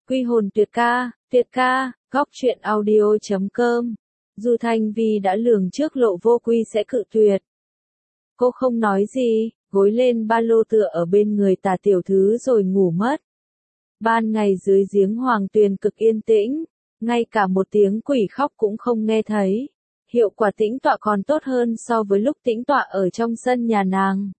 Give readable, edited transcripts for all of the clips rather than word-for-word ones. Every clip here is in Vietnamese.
Quy hồn tuyệt ca, góc truyện audio.com. Du Thanh Vi đã lường trước Lộ Vô Quy sẽ cự tuyệt. Cô không nói gì, gối lên ba lô tựa ở bên người Tả tiểu thư rồi ngủ mất. Ban ngày dưới giếng Hoàng Tuyền cực yên tĩnh, ngay cả một tiếng quỷ khóc cũng không nghe thấy. Hiệu quả tĩnh tọa còn tốt hơn so với lúc tĩnh tọa ở trong sân nhà nàng.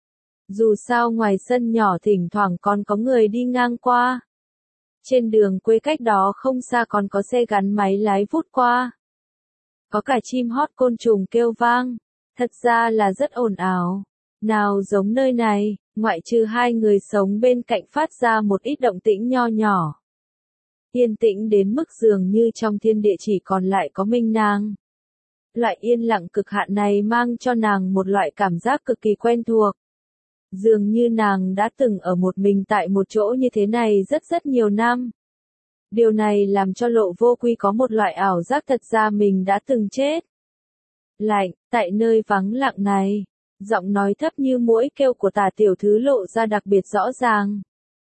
Dù sao ngoài sân nhỏ thỉnh thoảng còn có người đi ngang qua. Trên đường quê cách đó không xa còn có xe gắn máy lái vút qua. Có cả chim hót côn trùng kêu vang, thật ra là rất ồn ào. Nào giống nơi này, ngoại trừ hai người sống bên cạnh phát ra một ít động tĩnh nho nhỏ. Yên tĩnh đến mức dường như trong thiên địa chỉ còn lại có mình nàng. Loại yên lặng cực hạn này mang cho nàng một loại cảm giác cực kỳ quen thuộc. Dường như nàng đã từng ở một mình tại một chỗ như thế này rất nhiều năm. Điều này làm cho Lộ Vô Quy có một loại ảo giác thật ra mình đã từng chết. Lạnh, tại nơi vắng lặng này, giọng nói thấp như muỗi kêu của Tả tiểu thư lộ ra đặc biệt rõ ràng.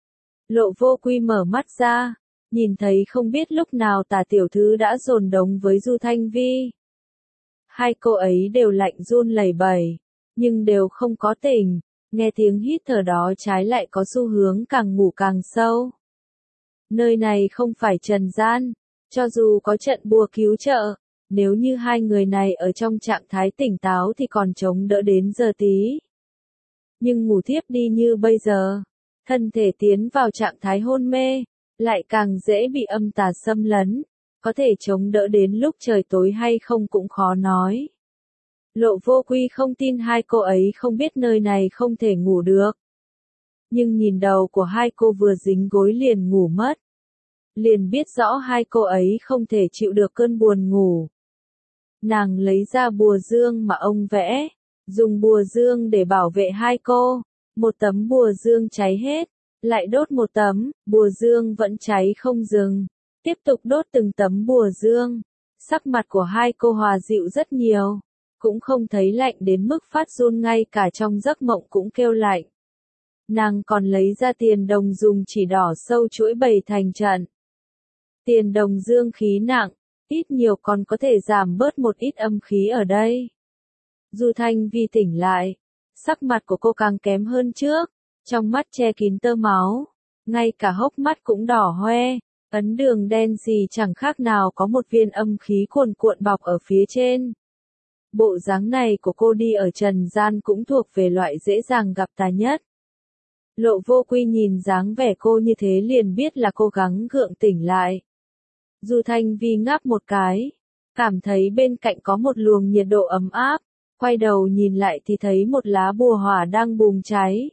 Lộ Vô Quy mở mắt ra, nhìn thấy không biết lúc nào Tả tiểu thư đã dồn đống với Du Thanh Vi. Hai cô ấy đều lạnh run lẩy bẩy, nhưng đều không có tỉnh. Nghe tiếng hít thở đó trái lại có xu hướng càng ngủ càng sâu. Nơi này không phải trần gian, cho dù có trận bùa cứu trợ, nếu như hai người này ở trong trạng thái tỉnh táo thì còn chống đỡ đến giờ tí. Nhưng ngủ thiếp đi như bây giờ, thân thể tiến vào trạng thái hôn mê, lại càng dễ bị âm tà xâm lấn, có thể chống đỡ đến lúc trời tối hay không cũng khó nói. Lộ Vô Quy không tin hai cô ấy không biết nơi này không thể ngủ được. Nhưng nhìn đầu của hai cô vừa dính gối liền ngủ mất. Liền biết rõ hai cô ấy không thể chịu được cơn buồn ngủ. Nàng lấy ra bùa dương mà ông vẽ, dùng bùa dương để bảo vệ hai cô. Một tấm bùa dương cháy hết, lại đốt một tấm, bùa dương vẫn cháy không dừng. Tiếp tục đốt từng tấm bùa dương. Sắc mặt của hai cô hòa dịu rất nhiều. Cũng không thấy lạnh đến mức phát run, ngay cả trong giấc mộng cũng kêu lạnh. Nàng còn lấy ra tiền đồng dùng chỉ đỏ sâu chuỗi bày thành trận. Tiền đồng dương khí nặng, ít nhiều còn có thể giảm bớt một ít âm khí ở đây. Du Thanh Vi tỉnh lại, sắc mặt của cô càng kém hơn trước, trong mắt che kín tơ máu, ngay cả hốc mắt cũng đỏ hoe, ấn đường đen xì chẳng khác nào có một viên âm khí cuồn cuộn bọc ở phía trên. Bộ dáng này của cô đi ở trần gian cũng thuộc về loại dễ dàng gặp tà nhất. Lộ Vô Quy nhìn dáng vẻ cô như thế liền biết là cố gắng gượng tỉnh lại. Du Thanh Vi ngáp một cái, cảm thấy bên cạnh có một luồng nhiệt độ ấm áp, quay đầu nhìn lại thì thấy một lá bùa hỏa đang bùng cháy.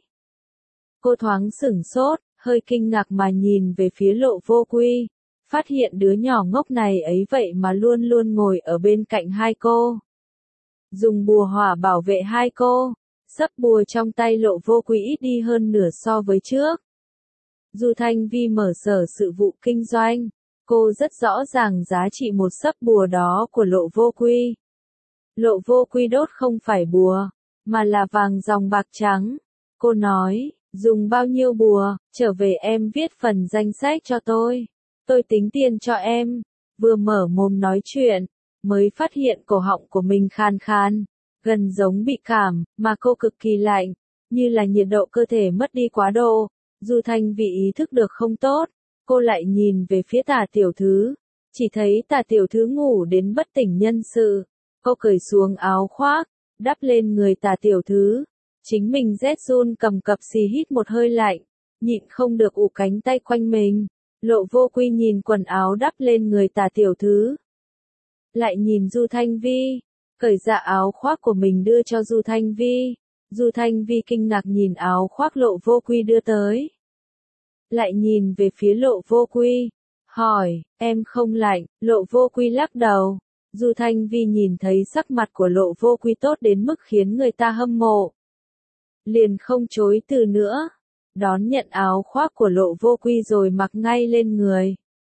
Cô thoáng sửng sốt, hơi kinh ngạc mà nhìn về phía Lộ Vô Quy, phát hiện đứa nhỏ ngốc này ấy vậy mà luôn luôn ngồi ở bên cạnh hai cô. Dùng bùa hỏa bảo vệ hai cô, sấp bùa trong tay Lộ Vô Quy ít đi hơn nửa so với trước. Du Thanh Vi mở sở sự vụ kinh doanh, cô rất rõ ràng giá trị một sấp bùa đó của Lộ Vô Quy. Lộ Vô Quy đốt không phải bùa, mà là vàng dòng bạc trắng. Cô nói, dùng bao nhiêu bùa, trở về em viết phần danh sách cho tôi tính tiền cho em. Vừa mở mồm nói chuyện, mới phát hiện cổ họng của mình khan khan, gần giống bị cảm, mà cô cực kỳ lạnh, như là nhiệt độ cơ thể mất đi quá độ. Du Thanh Vi ý thức được không tốt, cô lại nhìn về phía Tả tiểu thư, chỉ thấy Tả tiểu thư ngủ đến bất tỉnh nhân sự. Cô cởi xuống áo khoác, đắp lên người Tả tiểu thư, chính mình rét run cầm cập xì hít một hơi lạnh, nhịn không được ủ cánh tay quanh mình. Lộ Vô Quy nhìn quần áo đắp lên người Tả tiểu thư, lại nhìn Du Thanh Vi, cởi ra áo khoác của mình đưa cho Du Thanh Vi. Du Thanh Vi kinh ngạc nhìn áo khoác Lộ Vô Quy đưa tới. Lại nhìn về phía Lộ Vô Quy, hỏi, em không lạnh? Lộ Vô Quy lắc đầu. Du Thanh Vi nhìn thấy sắc mặt của Lộ Vô Quy tốt đến mức khiến người ta hâm mộ. Liền không chối từ nữa, đón nhận áo khoác của Lộ Vô Quy rồi mặc ngay lên người.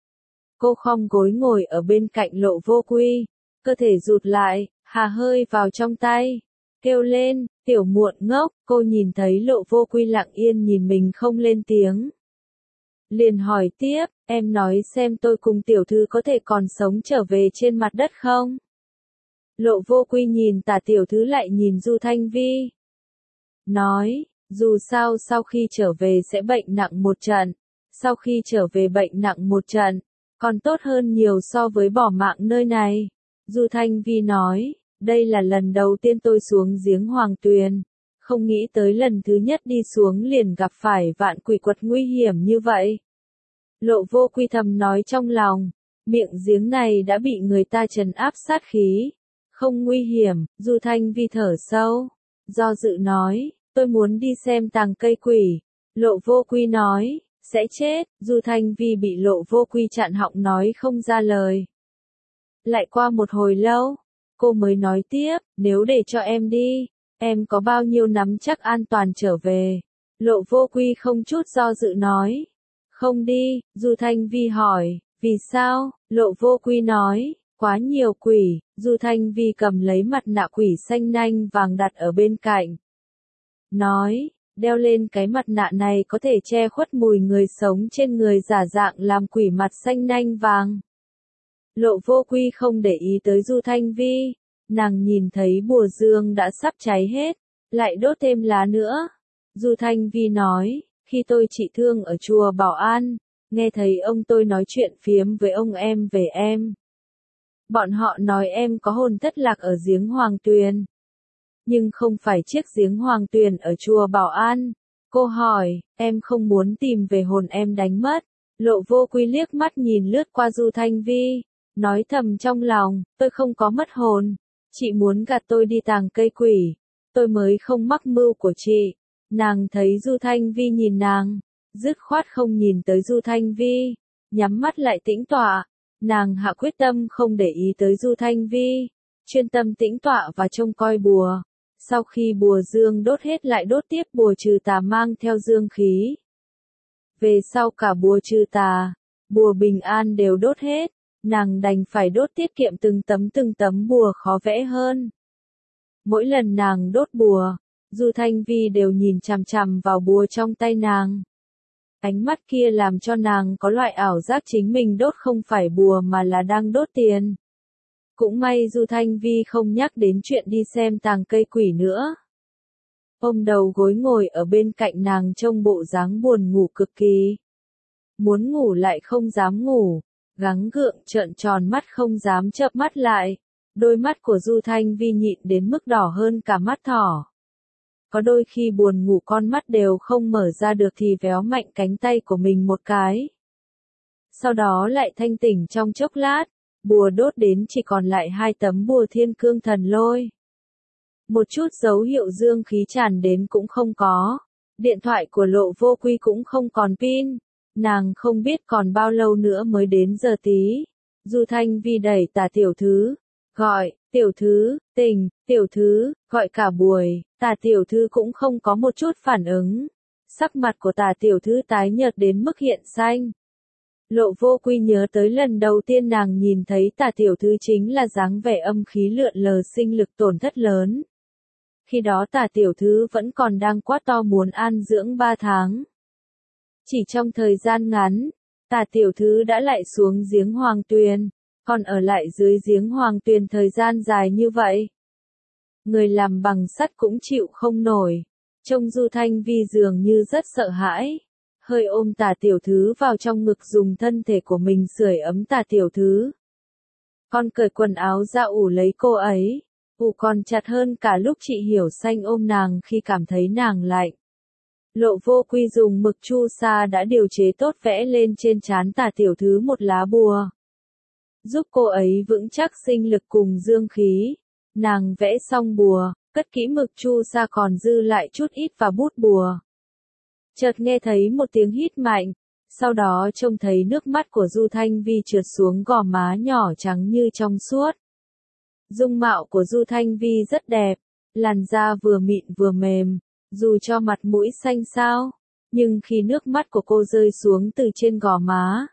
Cô khom gối ngồi ở bên cạnh Lộ Vô Quy, cơ thể rụt lại, hà hơi vào trong tay, kêu lên, tiểu muộn ngốc. Cô nhìn thấy Lộ Vô Quy lặng yên nhìn mình không lên tiếng, Liền hỏi tiếp, em nói xem tôi cùng tiểu thư có thể còn sống trở về trên mặt đất không? Lộ Vô Quy nhìn Tả tiểu thư lại nhìn Du Thanh Vi. Nói, dù sao sau khi trở về sẽ bệnh nặng một trận, sau khi trở về bệnh nặng một trận, còn tốt hơn nhiều so với bỏ mạng nơi này. Du Thanh Vi nói, đây là lần đầu tiên tôi xuống giếng Hoàng Tuyền, không nghĩ tới lần thứ nhất đi xuống liền gặp phải vạn quỷ quật nguy hiểm như vậy. Lộ Vô Quy thầm nói trong lòng, miệng giếng này đã bị người ta trấn áp sát khí, không nguy hiểm. Du Thanh Vi thở sâu, do dự nói, tôi muốn đi xem tàng cây quỷ. Lộ Vô Quy nói, sẽ chết. Du Thanh Vi bị Lộ Vô Quy chặn họng nói không ra lời. Lại qua một hồi lâu, cô mới nói tiếp, nếu để cho em đi, em có bao nhiêu nắm chắc an toàn trở về? Lộ Vô Quy không chút do dự nói, không đi. Du Thanh Vi hỏi, vì sao? Lộ Vô Quy nói, quá nhiều quỷ. Du Thanh Vi cầm lấy mặt nạ quỷ xanh nanh vàng đặt ở bên cạnh. Nói, đeo lên cái mặt nạ này có thể che khuất mùi người sống trên người giả dạng làm quỷ mặt xanh nanh vàng. Lộ Vô Quy không để ý tới Du Thanh Vi, nàng nhìn thấy bùa dương đã sắp cháy hết, lại đốt thêm lá nữa. Du Thanh Vi nói, khi tôi trị thương ở chùa Bảo An, nghe thấy ông tôi nói chuyện phiếm với ông em về em. Bọn họ nói em có hồn thất lạc ở giếng Hoàng Tuyền. Nhưng không phải chiếc giếng Hoàng Tuyền ở chùa Bảo An. Cô hỏi, em không muốn tìm về hồn em đánh mất. Lộ Vô Quy liếc mắt nhìn lướt qua Du Thanh Vi, nói thầm trong lòng, tôi không có mất hồn. Chị muốn gạt tôi đi tàng cây quỷ, tôi mới không mắc mưu của chị. Nàng thấy Du Thanh Vi nhìn nàng, dứt khoát không nhìn tới Du Thanh Vi, nhắm mắt lại tĩnh tọa. Nàng hạ quyết tâm không để ý tới Du Thanh Vi, chuyên tâm tĩnh tọa và trông coi bùa. Sau khi bùa dương đốt hết lại đốt tiếp bùa trừ tà mang theo dương khí. Về sau cả bùa trừ tà, bùa bình an đều đốt hết, nàng đành phải đốt tiết kiệm từng tấm bùa khó vẽ hơn. Mỗi lần nàng đốt bùa, Du Thanh Vi đều nhìn chằm chằm vào bùa trong tay nàng. Ánh mắt kia làm cho nàng có loại ảo giác chính mình đốt không phải bùa mà là đang đốt tiền. Cũng may Du Thanh Vi không nhắc đến chuyện đi xem tàng cây quỷ nữa. Ôm đầu gối ngồi ở bên cạnh nàng trông bộ dáng buồn ngủ cực kỳ. Muốn ngủ lại không dám ngủ, gắng gượng trợn tròn mắt không dám chợp mắt lại. Đôi mắt của Du Thanh Vi nhịn đến mức đỏ hơn cả mắt thỏ. Có đôi khi buồn ngủ con mắt đều không mở ra được thì véo mạnh cánh tay của mình một cái. Sau đó lại thanh tỉnh trong chốc lát, bùa đốt đến chỉ còn lại 2 tấm bùa thiên cương thần lôi. Một chút dấu hiệu dương khí tràn đến cũng không có. Điện thoại của Lộ Vô Quy cũng không còn pin. Nàng không biết còn bao lâu nữa mới đến giờ tí. Du Thanh Vi đẩy Tả tiểu thư, gọi, tiểu thư, tỉnh, tiểu thư, gọi cả buổi. Tả tiểu thư cũng không có một chút phản ứng. Sắc mặt của Tả tiểu thư tái nhợt đến mức hiện xanh. Lộ Vô Quy nhớ tới lần đầu tiên nàng nhìn thấy Tả tiểu thư chính là dáng vẻ âm khí lượn lờ sinh lực tổn thất lớn. Khi đó Tả tiểu thư vẫn còn đang quát to muốn an dưỡng 3 tháng. Chỉ trong thời gian ngắn, Tả tiểu thư đã lại xuống giếng Hoàng Tuyền, còn ở lại dưới giếng Hoàng Tuyền thời gian dài như vậy. Người làm bằng sắt cũng chịu không nổi. Trông Du Thanh Vi dường như rất sợ hãi. Hơi ôm Tả tiểu thư vào trong ngực dùng thân thể của mình sưởi ấm Tả tiểu thư. Con cởi quần áo ra ủ lấy cô ấy. Ủ còn chặt hơn cả lúc chị Hiểu Xanh ôm nàng khi cảm thấy nàng lạnh. Lộ Vô Quy dùng mực chu sa đã điều chế tốt vẽ lên trên trán Tả tiểu thư một lá bùa. Giúp cô ấy vững chắc sinh lực cùng dương khí. Nàng vẽ xong bùa, cất kỹ mực chu sa còn dư lại chút ít và bút bùa. Chợt nghe thấy một tiếng hít mạnh, sau đó trông thấy nước mắt của Du Thanh Vi trượt xuống gò má nhỏ trắng như trong suốt. Dung mạo của Du Thanh Vi rất đẹp, làn da vừa mịn vừa mềm, dù cho mặt mũi xanh xao, nhưng khi nước mắt của cô rơi xuống từ trên gò má,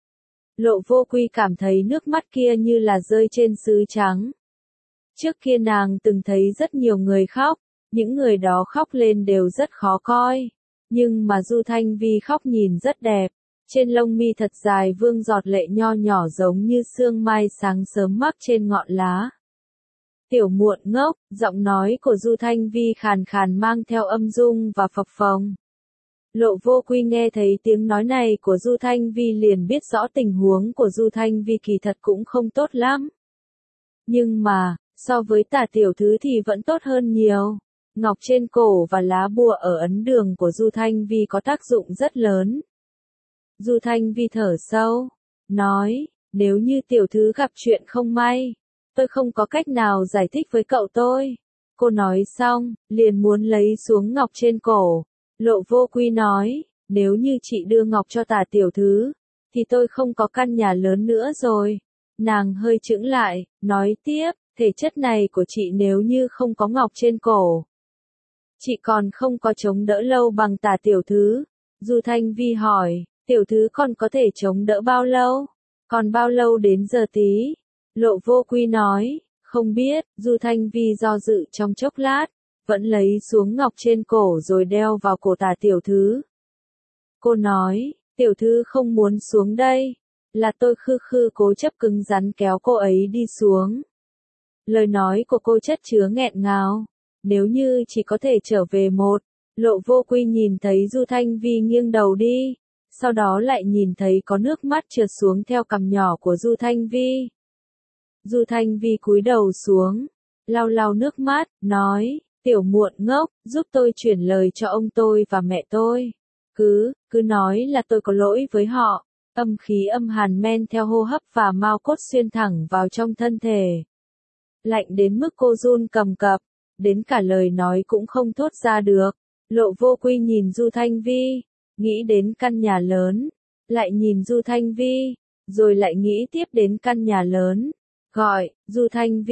Lộ Vô Quy cảm thấy nước mắt kia như là rơi trên sứ trắng. Trước kia nàng từng thấy rất nhiều người khóc, những người đó khóc lên đều rất khó coi, nhưng mà Du Thanh Vi khóc nhìn rất đẹp, Trên lông mi thật dài vương giọt lệ nho nhỏ giống như sương mai sáng sớm mắc trên ngọn lá. Tiểu muộn ngốc, giọng nói của Du Thanh Vi khàn khàn mang theo âm dung và phập phồng. Lộ Vô Quy nghe thấy tiếng nói này của Du Thanh Vi liền biết rõ tình huống của Du Thanh Vi kỳ thật cũng không tốt lắm. Nhưng mà, so với Tả tiểu thư thì vẫn tốt hơn nhiều. Ngọc trên cổ và lá bùa ở ấn đường của Du Thanh Vi có tác dụng rất lớn. Du Thanh Vi thở sâu, nói, nếu như tiểu thư gặp chuyện không may, tôi không có cách nào giải thích với cậu tôi. Cô nói xong, liền muốn lấy xuống ngọc trên cổ. Lộ Vô Quy nói, nếu như chị đưa ngọc cho Tả tiểu thư, thì tôi không có căn nhà lớn nữa rồi. Nàng hơi chững lại, nói tiếp, thể chất này của chị nếu như không có ngọc trên cổ, chị còn không có chống đỡ lâu bằng Tả tiểu thư. Du Thanh Vi hỏi, tiểu thư còn có thể chống đỡ bao lâu? Còn bao lâu đến giờ tí? Lộ Vô Quy nói, không biết. Du Thanh Vi do dự trong chốc lát, vẫn lấy xuống ngọc trên cổ rồi đeo vào cổ Tả tiểu thư. Cô nói, tiểu thư không muốn xuống đây, là tôi khư cố chấp cứng rắn kéo cô ấy đi xuống. Lời nói của cô chất chứa nghẹn ngào, nếu như chỉ có thể trở về một. Lộ Vô Quy nhìn thấy Du Thanh Vi nghiêng đầu đi, sau đó lại nhìn thấy có nước mắt trượt xuống theo cằm nhỏ của Du Thanh Vi. Du Thanh Vi cúi đầu xuống, lau lau nước mắt, nói, tiểu muộn ngốc, giúp tôi chuyển lời cho ông tôi và mẹ tôi. Cứ nói là tôi có lỗi với họ. Âm khí âm hàn men theo hô hấp và mao cốt xuyên thẳng vào trong thân thể. Lạnh đến mức cô run cầm cập, đến cả lời nói cũng không thốt ra được. Lộ Vô Quy nhìn Du Thanh Vi, nghĩ đến căn nhà lớn, lại nhìn Du Thanh Vi, rồi lại nghĩ tiếp đến căn nhà lớn. Gọi, Du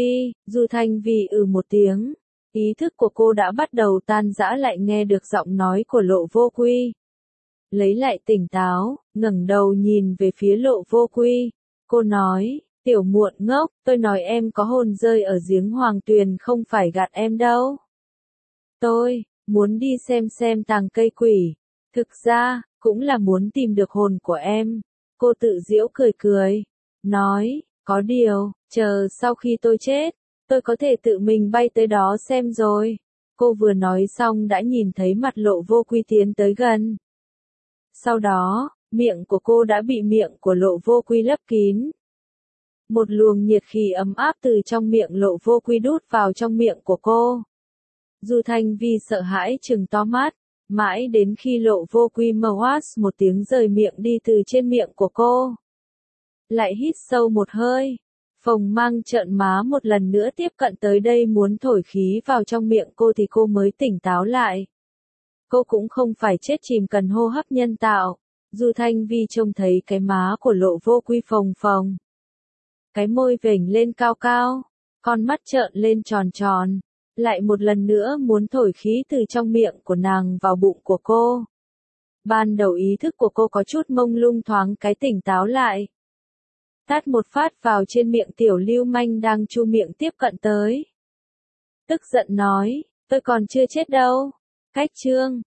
Thanh Vi một tiếng. Ý thức của cô đã bắt đầu tan rã lại nghe được giọng nói của Lộ Vô Quy. Lấy lại tỉnh táo, ngẩng đầu nhìn về phía Lộ Vô Quy. Cô nói, tiểu muộn ngốc, tôi nói em có hồn rơi ở giếng Hoàng Tuyền không phải gạt em đâu. Tôi muốn đi xem tàng cây quỷ. Thực ra, cũng là muốn tìm được hồn của em. Cô tự giễu cười, nói, có điều, chờ sau khi tôi chết, tôi có thể tự mình bay tới đó xem rồi. Cô vừa nói xong đã nhìn thấy mặt Lộ Vô Quy tiến tới gần. Sau đó, miệng của cô đã bị miệng của Lộ Vô Quy lấp kín. Một luồng nhiệt khí ấm áp từ trong miệng Lộ Vô Quy đút vào trong miệng của cô. Du Thanh Vi sợ hãi trừng to mắt, mãi đến khi Lộ Vô Quy mờ oát một tiếng rời miệng đi từ trên miệng của cô. Lại hít sâu một hơi, phồng mang trợn má một lần nữa tiếp cận tới đây muốn thổi khí vào trong miệng cô thì cô mới tỉnh táo lại. Cô cũng không phải chết chìm cần hô hấp nhân tạo. Du Thanh Vi trông thấy cái má của Lộ Vô Quy phồng phồng. Cái môi vểnh lên cao cao, con mắt trợn lên tròn tròn, lại một lần nữa muốn thổi khí từ trong miệng của nàng vào bụng của cô. Ban đầu ý thức của cô có chút mông lung thoáng cái tỉnh táo lại. Tát một phát vào trên miệng tiểu lưu manh đang chu miệng tiếp cận tới. Tức giận nói, tôi còn chưa chết đâu. Cách chương